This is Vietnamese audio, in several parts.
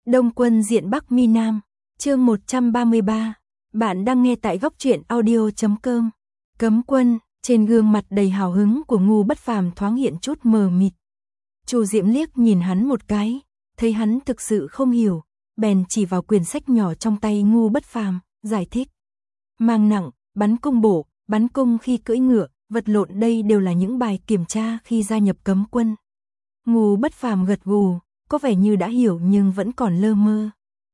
Đông Quân diện Bắc Mi Nam, chương 133. Bạn đang nghe tại góc truyện audio.com. Cấm quân, trên gương mặt đầy hào hứng của Ngu Bất Phàm thoáng hiện chút mờ mịt. Chu Diễm liếc nhìn hắn một cái, thấy hắn thực sự không hiểu, bèn chỉ vào quyển sách nhỏ trong tay Ngu Bất Phàm, giải thích. Mang nặng, bắn cung bổ, bắn cung khi cưỡi ngựa, vật lộn đây đều là những bài kiểm tra khi gia nhập cấm quân. Ngu Bất Phàm gật gù, có vẻ như đã hiểu nhưng vẫn còn lơ mơ.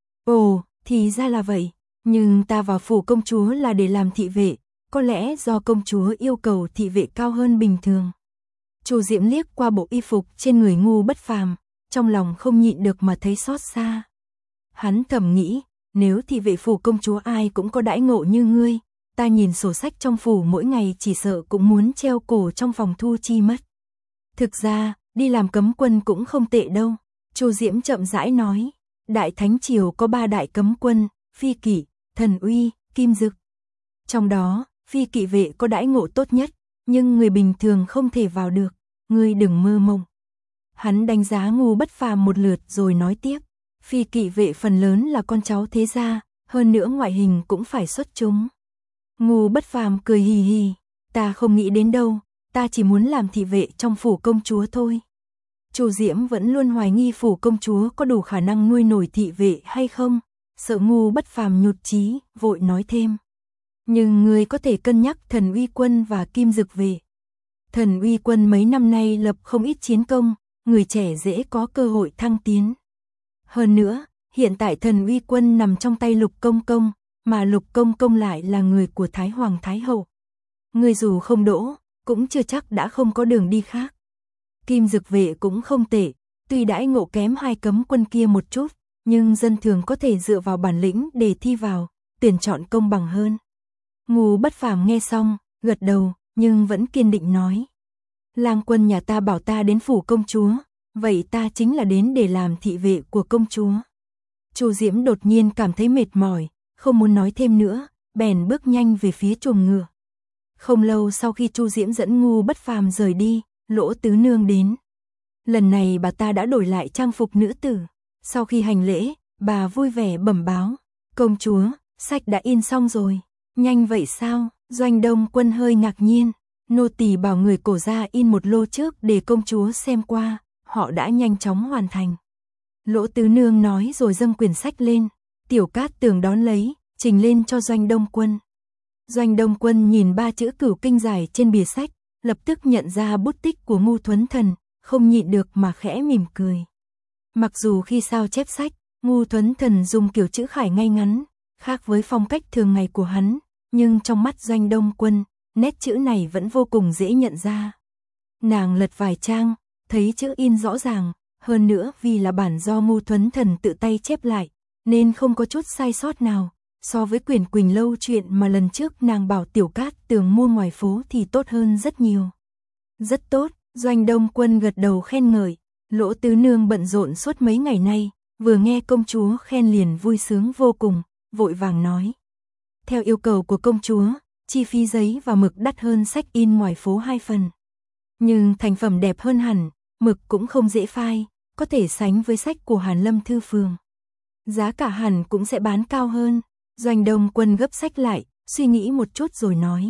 Ồ, thì ra là vậy, nhưng ta vào phủ công chúa là để làm thị vệ, có lẽ do công chúa yêu cầu thị vệ cao hơn bình thường. Chu Diễm liếc qua bộ y phục trên người Ngu Bất Phàm, trong lòng không nhịn được mà thấy xót xa. Hắn thầm nghĩ, nếu thị vệ phủ công chúa ai cũng có đãi ngộ như ngươi, ta nhìn sổ sách trong phủ mỗi ngày chỉ sợ cũng muốn treo cổ trong phòng thu chi mất. Thực ra, đi làm cấm quân cũng không tệ đâu. Chu Diễm chậm rãi nói, Đại Thánh Triều có 3 đại cấm quân, Phi Kỵ, Thần Uy, Kim Dực. Trong đó, Phi Kỵ vệ có đãi ngộ tốt nhất, nhưng người bình thường không thể vào được, ngươi đừng mơ mộng. Hắn đánh giá Ngu Bất Phàm một lượt rồi nói tiếp, Phi Kỵ vệ phần lớn là con cháu thế gia, hơn nữa ngoại hình cũng phải xuất chúng. Ngu Bất Phàm cười hì hì, ta không nghĩ đến đâu, ta chỉ muốn làm thị vệ trong phủ công chúa thôi. Chu Diễm vẫn luôn hoài nghi phủ công chúa có đủ khả năng nuôi nổi thị vệ hay không, sợ Ngu Bất Phàm nhụt chí, vội nói thêm. Nhưng ngươi có thể cân nhắc Thần Uy quân và Kim Dực vệ. Thần Uy quân mấy năm nay lập không ít chiến công, người trẻ dễ có cơ hội thăng tiến. Hơn nữa, hiện tại Thần Uy quân nằm trong tay Lục Công Công, mà Lục Công Công lại là người của Thái Hoàng Thái Hậu. Ngươi dù không đỗ, cũng chưa chắc đã không có đường đi khác. Kim Dực vệ cũng không tệ, tuy đãi ngộ kém hai cấm quân kia một chút, nhưng dân thường có thể dựa vào bản lĩnh để thi vào, tuyển chọn công bằng hơn. Ngu Bất Phàm nghe xong, gật đầu, nhưng vẫn kiên định nói. Lang quân nhà ta bảo ta đến phủ công chúa, vậy ta chính là đến để làm thị vệ của công chúa. Chu Diễm đột nhiên cảm thấy mệt mỏi, không muốn nói thêm nữa, bèn bước nhanh về phía chuồng ngựa. Không lâu sau khi Chu Diễm dẫn Ngu Bất Phàm rời đi, Lỗ Tứ Nương đến. Lần này bà ta đã đổi lại trang phục nữ tử. Sau khi hành lễ, bà vui vẻ bẩm báo. Công chúa, sách đã in xong rồi. Nhanh vậy sao? Doanh Đông Quân hơi ngạc nhiên. Nô tỳ bảo người cổ ra in một lô trước để công chúa xem qua. Họ đã nhanh chóng hoàn thành. Lỗ Tứ Nương nói rồi dâng quyển sách lên. Tiểu Cát Tường đón lấy, trình lên cho Doanh Đông Quân. Doanh Đông Quân nhìn 3 chữ Cửu Kinh dài trên bìa sách, lập tức nhận ra bút tích của Ngu Thuấn Thần, không nhịn được mà khẽ mỉm cười. Mặc dù khi sao chép sách, Ngu Thuấn Thần dùng kiểu chữ khải ngay ngắn, khác với phong cách thường ngày của hắn, nhưng trong mắt Doanh Đông Quân, nét chữ này vẫn vô cùng dễ nhận ra. Nàng lật vài trang, thấy chữ in rõ ràng, hơn nữa vì là bản do Ngu Thuấn Thần tự tay chép lại, nên không có chút sai sót nào. So với quyển Quỳnh Lâu chuyện mà lần trước nàng bảo Tiểu Cát Tường mua ngoài phố thì tốt hơn rất nhiều. Rất tốt, Doanh Đông Quân gật đầu khen ngợi. Lỗ Tứ Nương bận rộn suốt mấy ngày nay, vừa nghe công chúa khen liền vui sướng vô cùng, vội vàng nói. Theo yêu cầu của công chúa, chi phí giấy và mực đắt hơn sách in ngoài phố 2 phần. Nhưng thành phẩm đẹp hơn hẳn, mực cũng không dễ phai, có thể sánh với sách của Hàn Lâm Thư Phường. Giá cả hẳn cũng sẽ bán cao hơn. Doanh Đông Quân gấp sách lại, suy nghĩ một chút rồi nói.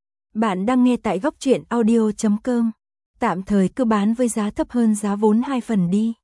Bạn đang nghe tại góc truyện audio.com. Tạm thời cứ bán với giá thấp hơn giá vốn 2 phần đi.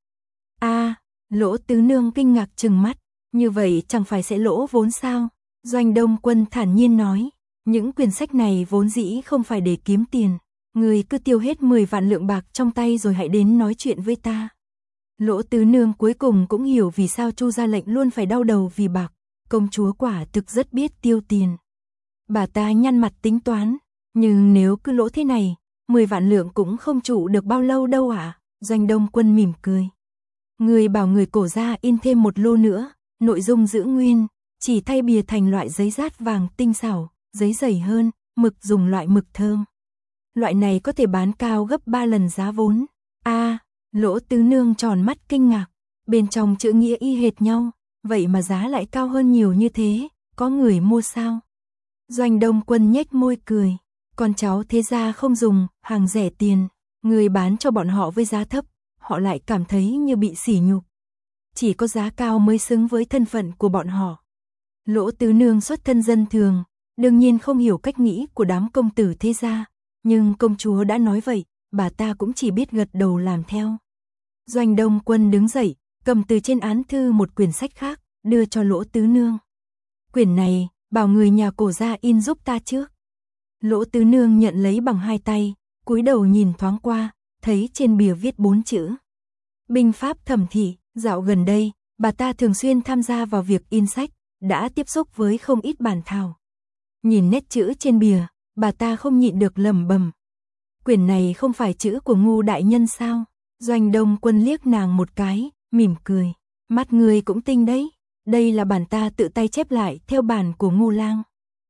Lỗ Tứ Nương kinh ngạc trừng mắt. Như vậy chẳng phải sẽ lỗ vốn sao? Doanh Đông Quân thản nhiên nói. Những quyển sách này vốn dĩ không phải để kiếm tiền. Người cứ tiêu hết 10 vạn lượng bạc trong tay rồi hãy đến nói chuyện với ta. Lỗ Tứ Nương cuối cùng cũng hiểu vì sao Chu gia lệnh luôn phải đau đầu vì bạc. Công chúa quả thực rất biết tiêu tiền. Bà ta nhăn mặt tính toán, nhưng nếu cứ lỗ thế này, 10 vạn lượng cũng không trụ được bao lâu đâu ạ. Doanh Đông Quân mỉm cười. Người bảo người cổ ra in thêm một lô nữa, nội dung giữ nguyên, chỉ thay bìa thành loại giấy dát vàng tinh xảo, giấy dày hơn, mực dùng loại mực thơm. Loại này có thể bán cao gấp 3 lần giá vốn. Lỗ Tứ Nương tròn mắt kinh ngạc, bên trong chữ nghĩa y hệt nhau. Vậy mà giá lại cao hơn nhiều như thế, có người mua sao? Doanh Đông Quân nhếch môi cười, con cháu thế gia không dùng, hàng rẻ tiền, người bán cho bọn họ với giá thấp, họ lại cảm thấy như bị sỉ nhục. chỉ có giá cao mới xứng với thân phận của bọn họ. Lỗ Tứ Nương xuất thân dân thường, đương nhiên không hiểu cách nghĩ của đám công tử thế gia, nhưng công chúa đã nói vậy, bà ta cũng chỉ biết gật đầu làm theo. Doanh Đông Quân đứng dậy, cầm từ trên án thư một quyển sách khác, đưa cho Lỗ Tứ Nương. Quyển này, bảo người nhà Cổ gia in giúp ta trước. Lỗ Tứ Nương nhận lấy bằng hai tay, cúi đầu nhìn thoáng qua, thấy trên bìa viết 4 chữ. Binh pháp thẩm thị. Dạo gần đây, bà ta thường xuyên tham gia vào việc in sách, đã tiếp xúc với không ít bản thảo. Nhìn nét chữ trên bìa, bà ta không nhịn được lẩm bẩm. Quyển này không phải chữ của Ngu đại nhân sao? Doanh Đông Quân liếc nàng một cái, mỉm cười. Mắt người cũng tinh đấy, đây là bản ta tự tay chép lại theo bản của Ngu lang.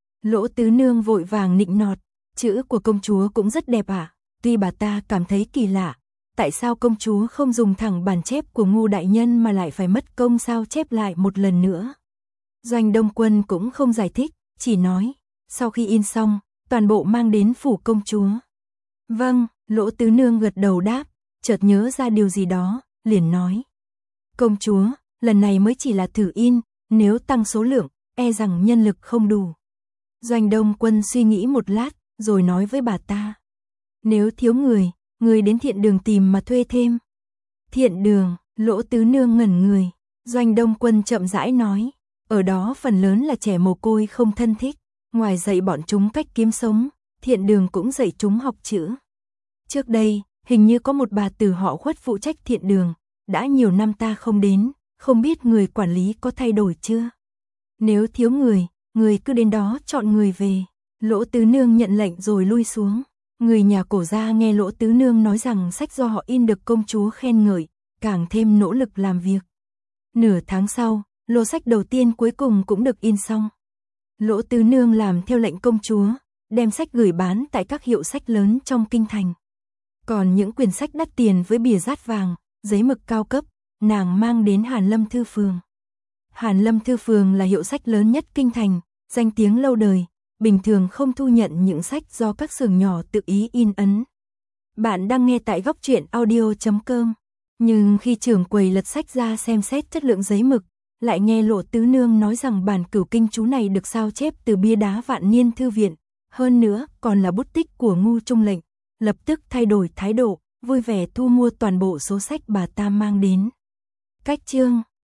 Lỗ Tứ Nương vội vàng nịnh nọt, chữ của công chúa cũng rất đẹp ạ. Tuy bà ta cảm thấy kỳ lạ, tại sao công chúa không dùng thẳng bản chép của Ngu đại nhân mà lại phải mất công sao chép lại một lần nữa. Doanh Đông Quân cũng không giải thích, chỉ nói, sau khi in xong, toàn bộ mang đến phủ công chúa. Vâng, Lỗ Tứ Nương gật đầu đáp, chợt nhớ ra điều gì đó, liền nói. Công chúa, lần này mới chỉ là thử in, nếu tăng số lượng, e rằng nhân lực không đủ. Doanh Đông Quân suy nghĩ một lát, rồi nói với bà ta. Nếu thiếu người đến Thiện Đường tìm mà thuê thêm. Thiện Đường, Lỗ Tứ Nương ngẩn người. Doanh Đông Quân chậm rãi nói, ở đó phần lớn là trẻ mồ côi không thân thích, ngoài dạy bọn chúng cách kiếm sống, Thiện Đường cũng dạy chúng học chữ. Trước đây, hình như có một bà tử họ Khuất phụ trách Thiện Đường, đã nhiều năm ta không đến, không biết người quản lý có thay đổi chưa. Nếu thiếu người cứ đến đó chọn người về. Lỗ Tứ Nương nhận lệnh rồi lui xuống. Người nhà Cổ gia nghe Lỗ Tứ Nương nói rằng sách do họ in được công chúa khen ngợi, càng thêm nỗ lực làm việc. Nửa tháng sau, lô sách đầu tiên cuối cùng cũng được in xong. Lỗ Tứ Nương làm theo lệnh công chúa, đem sách gửi bán tại các hiệu sách lớn trong kinh thành. Còn những quyển sách đắt tiền với bìa dát vàng, giấy mực cao cấp, nàng mang đến Hàn Lâm Thư Phường. Hàn Lâm Thư Phường là hiệu sách lớn nhất kinh thành, danh tiếng lâu đời, bình thường không thu nhận những sách do các xưởng nhỏ tự ý in ấn. Bạn đang nghe tại Góc Truyện Audio.com, nhưng khi trưởng quầy lật sách ra xem xét chất lượng giấy mực, lại nghe Lỗ Tứ Nương nói rằng bản Cửu Kinh chú này được sao chép từ bia đá Vạn Niên thư viện, hơn nữa còn là bút tích của Ngu Trung lệnh, lập tức thay đổi thái độ, vui vẻ thu mua toàn bộ số sách bà ta mang đến. Cách chương